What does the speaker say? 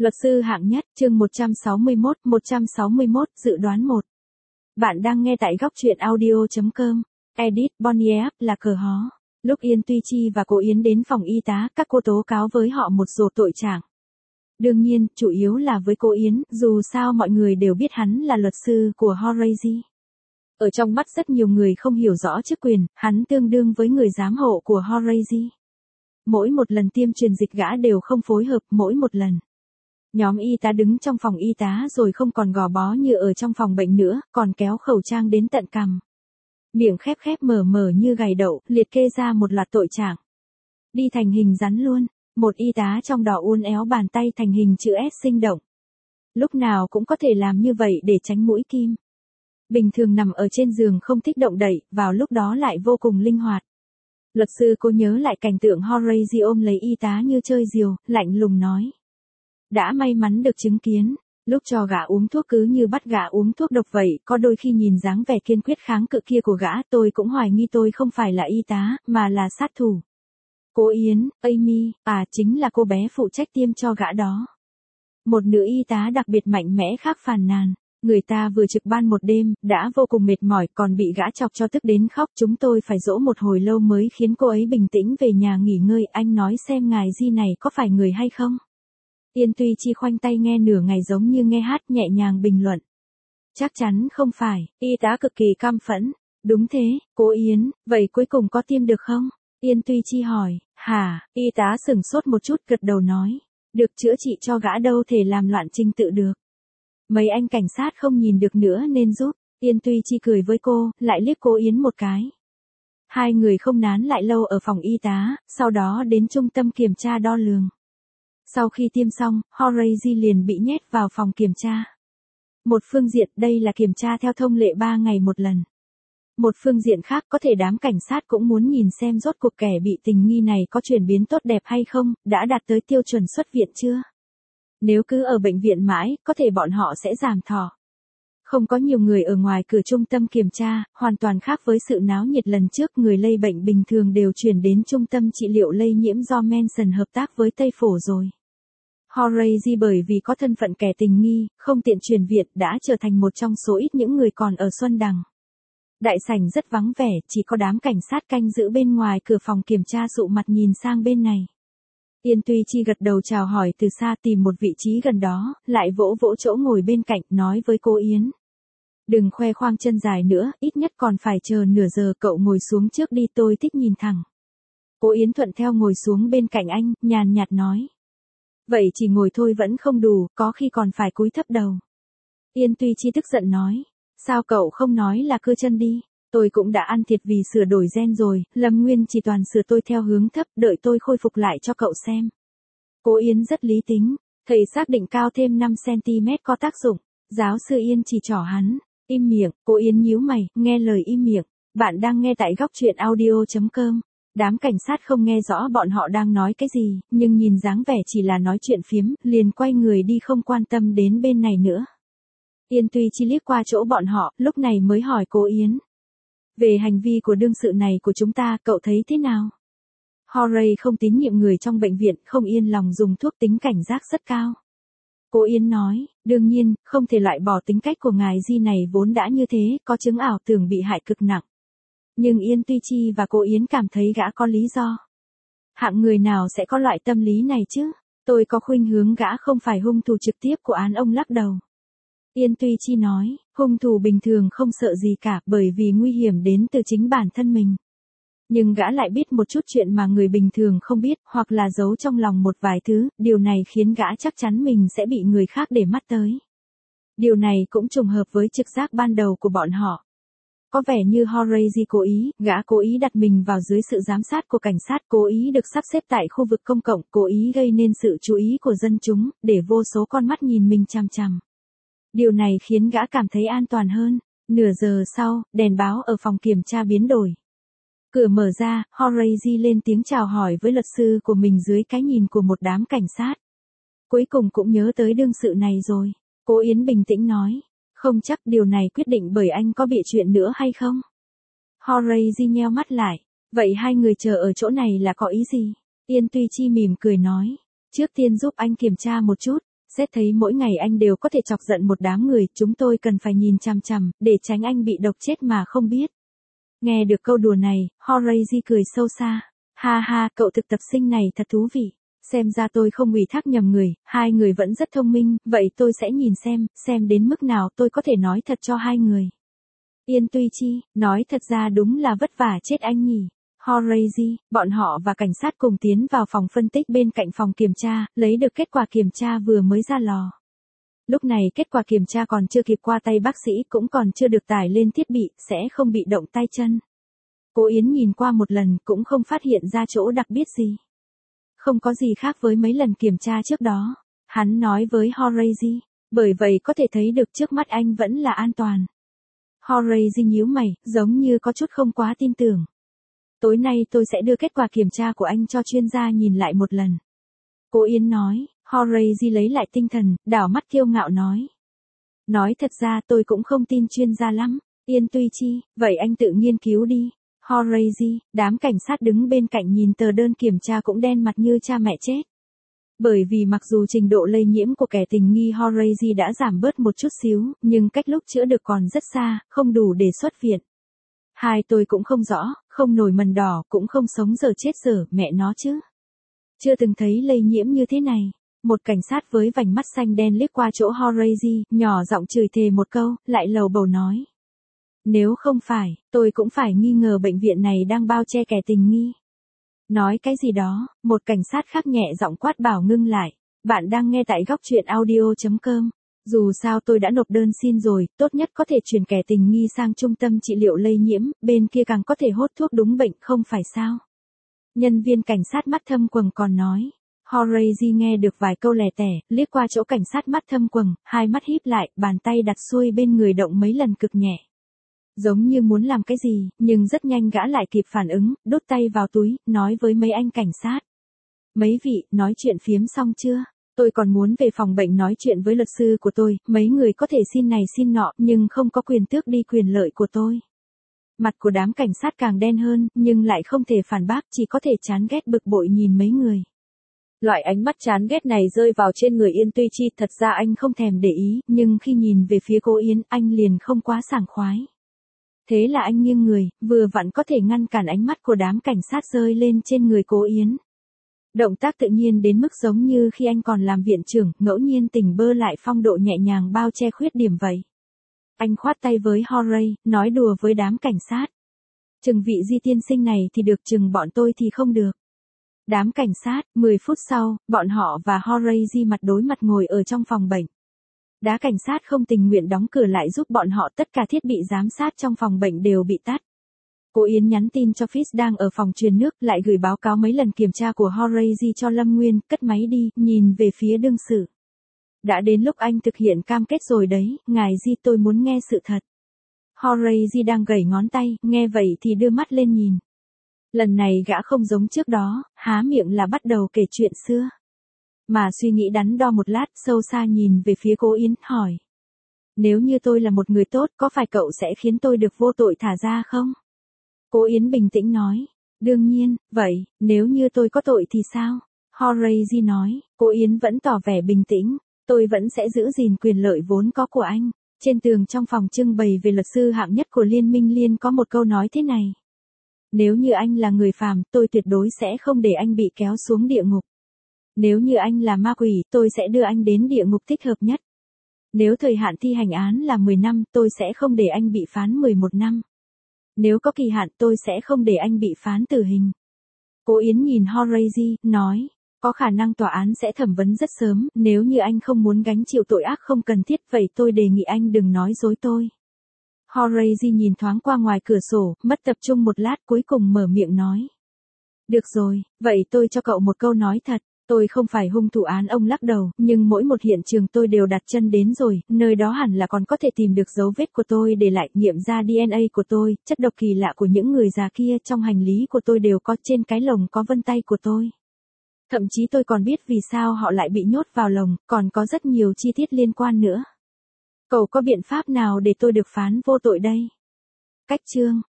Luật sư hạng nhất, chương 161, dự đoán 1. Bạn đang nghe tại góc truyện audio.com. Edit, Bonnie F là cờ hó. Lúc Yên Tuy Chi và cô Yến đến phòng y tá, các cô tố cáo với họ một số tội trạng. Đương nhiên, chủ yếu là với cô Yến, dù sao mọi người đều biết hắn là luật sư của Horace. Ở trong mắt rất nhiều người không hiểu rõ chức quyền, hắn tương đương với người giám hộ của Horace. Mỗi một lần tiêm truyền dịch gã đều không phối hợp, mỗi một lần. Nhóm y tá đứng trong phòng y tá rồi không còn gò bó như ở trong phòng bệnh nữa, còn kéo khẩu trang đến tận cằm. Miệng khép mở như gài đậu, liệt kê ra một loạt tội trạng. Đi thành hình rắn luôn, một y tá trong đó uốn éo bàn tay thành hình chữ S sinh động. Lúc nào cũng có thể làm như vậy để tránh mũi kim. Bình thường nằm ở trên giường không thích động đậy, vào lúc đó lại vô cùng linh hoạt. Luật sư cô nhớ lại cảnh tượng Horace ôm lấy y tá như chơi diều, lạnh lùng nói. Đã may mắn được chứng kiến, lúc cho gã uống thuốc cứ như bắt gã uống thuốc độc vậy, có đôi khi nhìn dáng vẻ kiên quyết kháng cự kia của gã tôi cũng hoài nghi tôi không phải là y tá, mà là sát thủ. Cô Yến, Amy, chính là cô bé phụ trách tiêm cho gã đó. Một nữ y tá đặc biệt mạnh mẽ khác phàn nàn. Người ta vừa trực ban một đêm, đã vô cùng mệt mỏi còn bị gã chọc cho tức đến khóc. Chúng tôi phải dỗ một hồi lâu mới khiến cô ấy bình tĩnh về nhà nghỉ ngơi. Anh nói xem ngài Di này có phải người hay không? Yên Tuy Chi khoanh tay nghe nửa ngày giống như nghe hát, nhẹ nhàng bình luận. Chắc chắn không phải, y tá cực kỳ căm phẫn. Đúng thế, cô Yến, vậy cuối cùng có tiêm được không? Yên Tuy Chi hỏi, hả? Y tá sửng sốt một chút gật đầu nói. Được, chữa trị cho gã đâu thể làm loạn trình tự được. Mấy anh cảnh sát không nhìn được nữa nên giúp. Yên Tuy Chi cười với cô, lại liếc cô Yến một cái. Hai người không nán lại lâu ở phòng y tá, sau đó đến trung tâm kiểm tra đo lường. Sau khi tiêm xong, Horace liền bị nhét vào phòng kiểm tra. Một phương diện đây là kiểm tra theo thông lệ 3 ngày một lần. Một phương diện khác có thể đám cảnh sát cũng muốn nhìn xem rốt cuộc kẻ bị tình nghi này có chuyển biến tốt đẹp hay không, đã đạt tới tiêu chuẩn xuất viện chưa. Nếu cứ ở bệnh viện mãi, có thể bọn họ sẽ giảm thọ. Không có nhiều người ở ngoài cửa trung tâm kiểm tra, hoàn toàn khác với sự náo nhiệt lần trước. Người lây bệnh bình thường đều chuyển đến trung tâm trị liệu lây nhiễm do Manson hợp tác với Tây Phổ rồi. Horace bởi vì có thân phận kẻ tình nghi, không tiện chuyển viện đã trở thành một trong số ít những người còn ở Xuân Đằng. Đại sảnh rất vắng vẻ, chỉ có đám cảnh sát canh giữ bên ngoài cửa phòng kiểm tra sụ mặt nhìn sang bên này. Yên Tuy Chi gật đầu chào hỏi từ xa, tìm một vị trí gần đó, lại vỗ vỗ chỗ ngồi bên cạnh, nói với cô Yến. Đừng khoe khoang chân dài nữa, ít nhất còn phải chờ nửa giờ, cậu ngồi xuống trước đi, tôi thích nhìn thẳng. Cô Yến thuận theo ngồi xuống bên cạnh anh, nhàn nhạt nói. Vậy chỉ ngồi thôi vẫn không đủ, có khi còn phải cúi thấp đầu. Yên Tuy Chi tức giận nói. Sao cậu không nói là cưa chân đi? Tôi cũng đã ăn thiệt vì sửa đổi gen rồi, Lâm Nguyên chỉ toàn sửa tôi theo hướng thấp, đợi tôi khôi phục lại cho cậu xem. Cô Yến rất lý tính, thầy xác định cao thêm 5cm có tác dụng. Giáo sư Yên chỉ trỏ hắn, im miệng. Cô Yến nhíu mày, nghe lời im miệng. Bạn đang nghe tại góc truyện audio.com. Đám cảnh sát không nghe rõ bọn họ đang nói cái gì, nhưng nhìn dáng vẻ chỉ là nói chuyện phiếm, liền quay người đi không quan tâm đến bên này nữa. Yên Tuy Chi liếc qua chỗ bọn họ, lúc này mới hỏi cô Yến. Về hành vi của đương sự này của chúng ta, cậu thấy thế nào? Horace không tín nhiệm người trong bệnh viện, không yên lòng dùng thuốc, tính cảnh giác rất cao. Cô Yến nói, đương nhiên, không thể loại bỏ tính cách của ngài Di này vốn đã như thế, có chứng ảo tưởng bị hại cực nặng. Nhưng Yên Tuy Chi và cô Yến cảm thấy gã có lý do. Hạng người nào sẽ có loại tâm lý này chứ? Tôi có khuynh hướng gã không phải hung thủ trực tiếp của án, ông lắc đầu. Yên Tuy Chi nói, hung thủ bình thường không sợ gì cả bởi vì nguy hiểm đến từ chính bản thân mình. Nhưng gã lại biết một chút chuyện mà người bình thường không biết, hoặc là giấu trong lòng một vài thứ, điều này khiến gã chắc chắn mình sẽ bị người khác để mắt tới. Điều này cũng trùng hợp với trực giác ban đầu của bọn họ. Có vẻ như Horace cố ý, gã cố ý đặt mình vào dưới sự giám sát của cảnh sát, cố ý được sắp xếp tại khu vực công cộng, cố ý gây nên sự chú ý của dân chúng, để vô số con mắt nhìn mình chằm chằm. Điều này khiến gã cảm thấy an toàn hơn. Nửa giờ sau, đèn báo ở phòng kiểm tra biến đổi. Cửa mở ra, Horace lên tiếng chào hỏi với luật sư của mình dưới cái nhìn của một đám cảnh sát. Cuối cùng cũng nhớ tới đương sự này rồi. Cô Yến bình tĩnh nói. Không chắc điều này quyết định bởi anh có bị chuyện nữa hay không. Horace nheo mắt lại. Vậy hai người chờ ở chỗ này là có ý gì? Yên Tuy Chi mỉm cười nói. Trước tiên giúp anh kiểm tra một chút. Xét thấy mỗi ngày anh đều có thể chọc giận một đám người, chúng tôi cần phải nhìn chằm chằm, để tránh anh bị độc chết mà không biết. Nghe được câu đùa này, Horace cười sâu xa. Ha ha, cậu thực tập sinh này thật thú vị. Xem ra tôi không ủy thác nhầm người, hai người vẫn rất thông minh, vậy tôi sẽ nhìn xem đến mức nào tôi có thể nói thật cho hai người. Yên Tuy Chi, nói thật ra đúng là vất vả chết anh nhỉ. Horace, bọn họ và cảnh sát cùng tiến vào phòng phân tích bên cạnh phòng kiểm tra, lấy được kết quả kiểm tra vừa mới ra lò. Lúc này kết quả kiểm tra còn chưa kịp qua tay bác sĩ, cũng còn chưa được tải lên thiết bị, sẽ không bị động tay chân. Cố Yến nhìn qua một lần cũng không phát hiện ra chỗ đặc biệt gì. Không có gì khác với mấy lần kiểm tra trước đó. Hắn nói với Horace, bởi vậy có thể thấy được trước mắt anh vẫn là an toàn. Horace nhíu mày, giống như có chút không quá tin tưởng. Tối nay tôi sẽ đưa kết quả kiểm tra của anh cho chuyên gia nhìn lại một lần. Cố Yến nói. Horace lấy lại tinh thần, đảo mắt kiêu ngạo nói. Nói thật ra tôi cũng không tin chuyên gia lắm. Yên Tuy Chi, vậy anh tự nghiên cứu đi. Horace, đám cảnh sát đứng bên cạnh nhìn tờ đơn kiểm tra cũng đen mặt như cha mẹ chết. Bởi vì mặc dù trình độ lây nhiễm của kẻ tình nghi Horace đã giảm bớt một chút xíu, nhưng cách lúc chữa được còn rất xa, không đủ để xuất viện. Hai tôi cũng không rõ, không nổi mần đỏ, cũng không sống giờ chết giờ, mẹ nó chứ. Chưa từng thấy lây nhiễm như thế này. Một cảnh sát với vành mắt xanh đen liếc qua chỗ Horace, nhỏ giọng chửi thề một câu, lại lầu bầu nói. Nếu không phải, tôi cũng phải nghi ngờ bệnh viện này đang bao che kẻ tình nghi. Nói cái gì đó, một cảnh sát khác nhẹ giọng quát bảo ngưng lại. Bạn đang nghe tại góc truyện audio.com. Dù sao tôi đã nộp đơn xin rồi, tốt nhất có thể chuyển kẻ tình nghi sang trung tâm trị liệu lây nhiễm, bên kia càng có thể hốt thuốc đúng bệnh không phải sao. Nhân viên cảnh sát mắt thâm quầng còn nói. Horace nghe được vài câu lẻ tẻ, liếc qua chỗ cảnh sát mắt thâm quầng, hai mắt híp lại, bàn tay đặt xuôi bên người động mấy lần cực nhẹ. Giống như muốn làm cái gì, nhưng rất nhanh gã lại kịp phản ứng, đút tay vào túi, nói với mấy anh cảnh sát. Mấy vị, nói chuyện phiếm xong chưa? Tôi còn muốn về phòng bệnh nói chuyện với luật sư của tôi, mấy người có thể xin này xin nọ, nhưng không có quyền tước đi quyền lợi của tôi. Mặt của đám cảnh sát càng đen hơn, nhưng lại không thể phản bác, chỉ có thể chán ghét bực bội nhìn mấy người. Loại ánh mắt chán ghét này rơi vào trên người Yên Tuy Chi, thật ra anh không thèm để ý, nhưng khi nhìn về phía cô Yến, anh liền không quá sảng khoái. Thế là anh nghiêng người, vừa vặn có thể ngăn cản ánh mắt của đám cảnh sát rơi lên trên người cô Yến. Động tác tự nhiên đến mức giống như khi anh còn làm viện trưởng, ngẫu nhiên tỉnh bơ lại phong độ nhẹ nhàng bao che khuyết điểm vậy. Anh khoát tay với Horace, nói đùa với đám cảnh sát. Chừng vị Di tiên sinh này thì được, chừng bọn tôi thì không được. Đám cảnh sát, 10 phút sau, bọn họ và Horace mặt đối mặt ngồi ở trong phòng bệnh. Đám cảnh sát không tình nguyện đóng cửa lại giúp bọn họ, tất cả thiết bị giám sát trong phòng bệnh đều bị tắt. Cô Yến nhắn tin cho Fitz đang ở phòng truyền nước, lại gửi báo cáo mấy lần kiểm tra của Horace cho Lâm Nguyên, cất máy đi, nhìn về phía đương sự. Đã đến lúc anh thực hiện cam kết rồi đấy, ngài Di, tôi muốn nghe sự thật. Horace đang gẩy ngón tay, nghe vậy thì đưa mắt lên nhìn. Lần này gã không giống trước đó, há miệng là bắt đầu kể chuyện xưa. Mà suy nghĩ đắn đo một lát, sâu xa nhìn về phía cô Yến, hỏi. Nếu như tôi là một người tốt, có phải cậu sẽ khiến tôi được vô tội thả ra không? Cô Yến bình tĩnh nói. Đương nhiên, vậy, nếu như tôi có tội thì sao? Horace nói. Cô Yến vẫn tỏ vẻ bình tĩnh. Tôi vẫn sẽ giữ gìn quyền lợi vốn có của anh. Trên tường trong phòng trưng bày về luật sư hạng nhất của Liên minh Liên có một câu nói thế này. Nếu như anh là người phàm, tôi tuyệt đối sẽ không để anh bị kéo xuống địa ngục. Nếu như anh là ma quỷ, tôi sẽ đưa anh đến địa ngục thích hợp nhất. Nếu thời hạn thi hành án là 10 năm, tôi sẽ không để anh bị phán 11 năm. Nếu có kỳ hạn, tôi sẽ không để anh bị phán tử hình. Cô Yến nhìn Horace, nói, có khả năng tòa án sẽ thẩm vấn rất sớm, nếu như anh không muốn gánh chịu tội ác không cần thiết, vậy tôi đề nghị anh đừng nói dối tôi. Horace nhìn thoáng qua ngoài cửa sổ, mất tập trung một lát, cuối cùng mở miệng nói. Được rồi, vậy tôi cho cậu một câu nói thật. Tôi không phải hung thủ án, ông lắc đầu, nhưng mỗi một hiện trường tôi đều đặt chân đến rồi, nơi đó hẳn là còn có thể tìm được dấu vết của tôi để lại, nghiệm ra DNA của tôi, chất độc kỳ lạ của những người già kia trong hành lý của tôi đều có, trên cái lồng có vân tay của tôi. Thậm chí tôi còn biết vì sao họ lại bị nhốt vào lồng, còn có rất nhiều chi tiết liên quan nữa. Cậu có biện pháp nào để tôi được phán vô tội đây? Cách chương